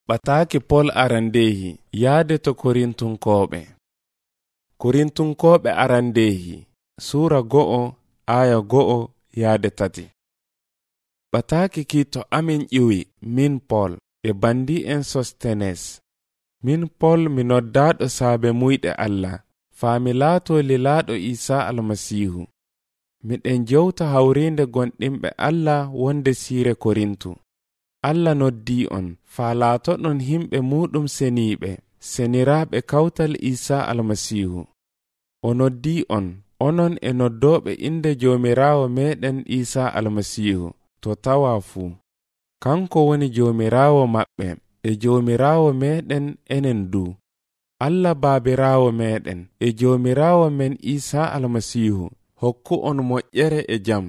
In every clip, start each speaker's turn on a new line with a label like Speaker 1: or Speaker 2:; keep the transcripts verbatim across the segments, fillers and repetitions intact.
Speaker 1: Ɓataaki Pol arandeehi yaade to Korintunkoɓe. Korintunkoɓe arandeehi Suura go'o aya go'o yaade tati. Ɓataaki kiito amin ƴiwi min Pol e bandi en Sostenes. Min Pol mi noddaaɗo saabe muyɗe Allah, faami laato lilaaɗo Isa Almasihu. Miɗen jewta hawrinde gonɗinɓe Allah wonde siire Korintu. Allah noddii on faa laatoɗon himɓe muɗum seniiɓe, seniraaɓe kawtal Isa Almasihu. O noddii on, onon e noddooɓe inde Joomiraawo meɗen Isa Almasihu, to tawaa fuu. Kanko woni Joomiraawo maɓɓe e Joomiraawo meɗen enen du. Allah Baabiraawo meɗen e Joomiraawo men Isa Almasihu hokku on moƴƴere e jam.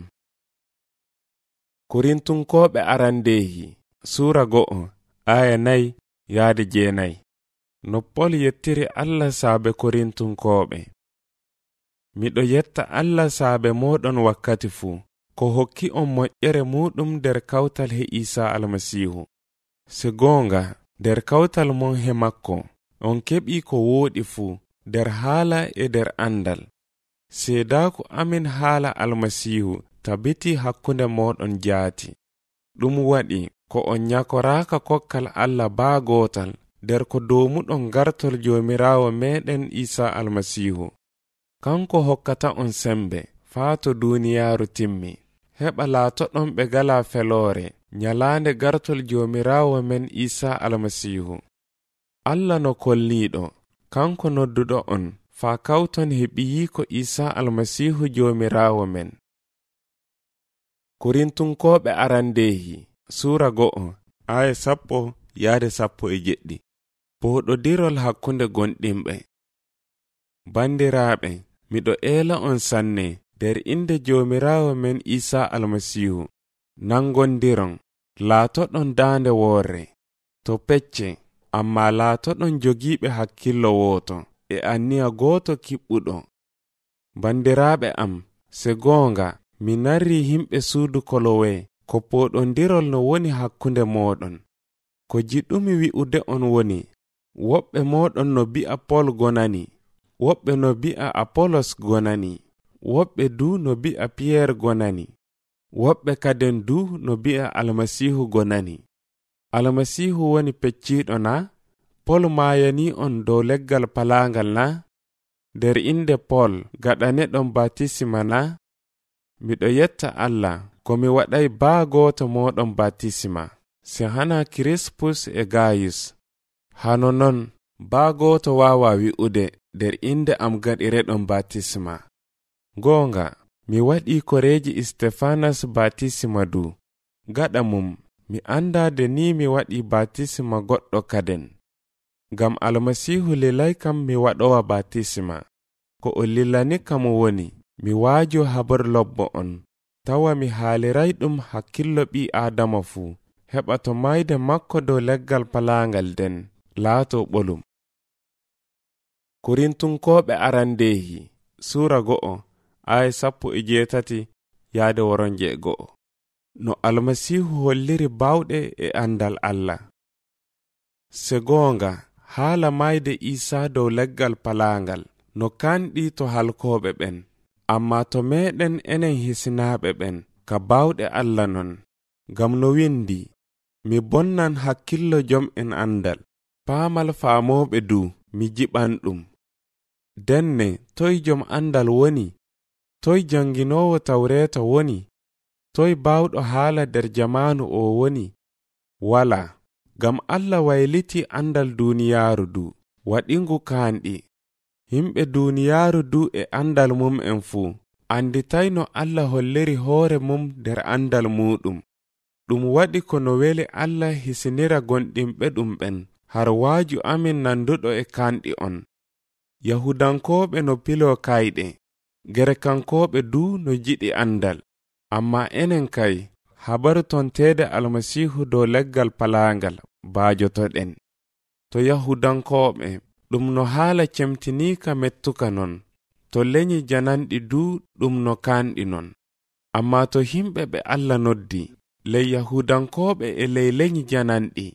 Speaker 1: Korintunkoɓe arandeehi Suura go'o aya nayi yaade jeenayi. No Pol yettiri Allah saabe Korintunkoɓe. Miɗo yetta Allah saabe moɗon wakkati fuu, ko hokki on moƴƴere muɗum nder kawtal he Isa Almasihu. Se goonga, nder kawtal mon he makko, on keɓi ko wooɗi fuu, nder haala e nder andal. Seedaaku amin haala Almasihu tabiti hakkunde moɗon jaati. Ɗum waɗi ko on nyakoraaka kokkal Allah baa gootal nder ko doomuɗon gartol Joomiraawo meɗen Isa Almasihu. Kanko hokkata on sembe faa to duuniyaaru timmi, heɓa laatoɗon ɓe galaa feloore nyalaande gartol Joomiraawo men Isa Almasihu. Allah no kolliiɗo, kanko nodduɗo on faa kawton heɓiyiiko Isa Almasihu Joomiraawo men. Korintunkoɓe arandeehi Suura go'o aya sappo yaade sappo e jeɗɗi. Booɗodirol hakkunde gonɗinɓe. Bandiraaɓe, miɗo eela on sanne nder inde Joomiraawo men Isa Almasihu. Nangondiron, laatoɗon daande woorre, to pecce, amma laatoɗon jogiiɓe hakkillo wooto e anniya gooto kiɓɓuɗo. Bandiraaɓe am, se goonga, mi narri himɓe suudu Kolowe ko pooɗondirol no woni hakkunde mooɗon. Ko jiɗɗumi wi'ude on woni, woɓɓe mooɗon no bi'a Pol gonani, woɓɓe no bi'a Apolos gonani, woɓɓe du no bi'a Piyeer gonani, woɓɓe kaden du no bi'a Almasihu gonani. Almasihu woni pecciiɗo na? Pol maayani on dow leggal palaangal na? Nder inde Pol gaɗaneɗon batisima na? Miɗo yetta Allah ko mi waɗay baa gooto mooɗon batisima, se hana Kirispus e Gayus. Hano non, baa gooto waawa wi'ude nder inde am gaɗireɗon batisima. Goonga, mi waɗii koreeji Istefanas batisima du. Gaɗa mum, mi andaade ni mi waɗii batisima goɗɗo kaden. Ngam Almasihu lilay kam mi waɗowa batisima. Ko o lilani kam woni, mi waajo habar lobbo on, tawa mi haaliray ɗum hakkillo ɓi Aadama fuu, heɓa to mayde makko dow leggal palaangal den laato ɓolum. Korintunkoɓe arandeehi Suura go'o aya sappo e jeetati yaade woronje e go'o. No Almasihu holliri bawɗe e andal Allah. Se goonga, haala mayde Isa dow leggal palaangal no kanɗi to halkooɓe ɓen, amma to meɗen enen hisinaaɓe ɓen ka bawɗe Allah non. Ngam no windi, mi bonnan hakkillo jom en andal, paamal faamooɓe du mi jiɓan ɗum. Denne toy jom andal woni? Toy janginoowo tawreeta woni? Toy bawɗo haala nder jamaanu o woni? Wala, ngam Allah wayliti andal duuniyaaru du, waɗingu kaanɗi. Himɓe duuniyaaru du e andal mum en fuu, anditayno Allah holliri hoore mum nder andal muɗum. Ɗum waɗi ko no weli Allah hisinira gonɗinɓe ɗum ɓen, har waaju amin nanduɗo e kanɗi on. Yahudankooɓe no pilo kayɗe, Gerekankoɓe du no jiɗi andal, amma enen kay, habaru tonteede Almasihu dow leggal palaangal baajotoɗen. To Yahudankooɓe, ɗum no haala cemtiniika mettuka non, to leñi jananɗi du ɗum no kanɗi non. Amma to himɓe ɓe Allah noddi, ley Yahudankooɓe e ley leñi jananɗi,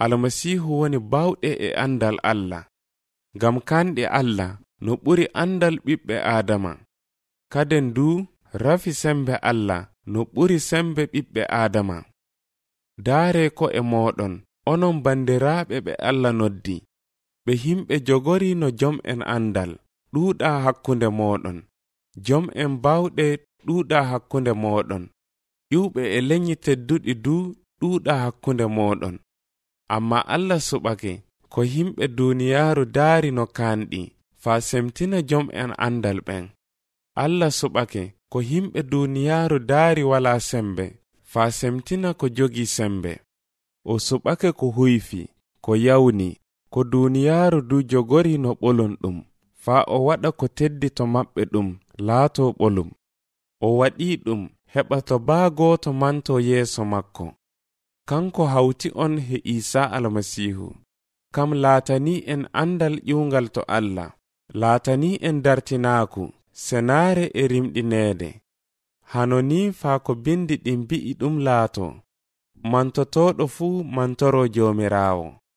Speaker 1: almasihu woni bawɗe e andal Allah, ngam kanɗe Allah no ɓuri andal ɓiɓɓe Adama. Kaden du rafi sembe Allah no ɓuri sembe ɓiɓɓe Adama. Daare ko e moɗon, onon bandiraaɓe ɓe Allah noddi, ɓe himɓe jogori no jom'en andal ɗuuɗa hakkunde moɗon, jom'en bawɗe ɗuuɗa hakkunde moɗon, ƴuɓe e leñi tedduɗi du ɗuuɗa hakkunde moɗon. Amma Allah suɓake ko himɓe duniyaaru daari no kanɗi faa semtina jom'en andal ɓen. Allah suɓake ko himɓe duniyaaru daari wala sembe faa semtina ko jogi sembe. O suɓake ko huyfi, ko yawni, ko duniyaaru du jogori no ɓolum ɗum, faa o waɗa ko teddi to maɓɓe ɗum laato ɓolum. O waɗi ɗum heɓa to baa gooto manto yeeso makko. Kanko hawti on he Isa almasihu, kam laatani en andal ƴiwgal to Allah, laatani en dartinaaku, senaare e rimɗineede. Hano ni faa ko bindi ɗin bi'i ɗum laato, mantotoɗo fuu mantoro Joomiraawo.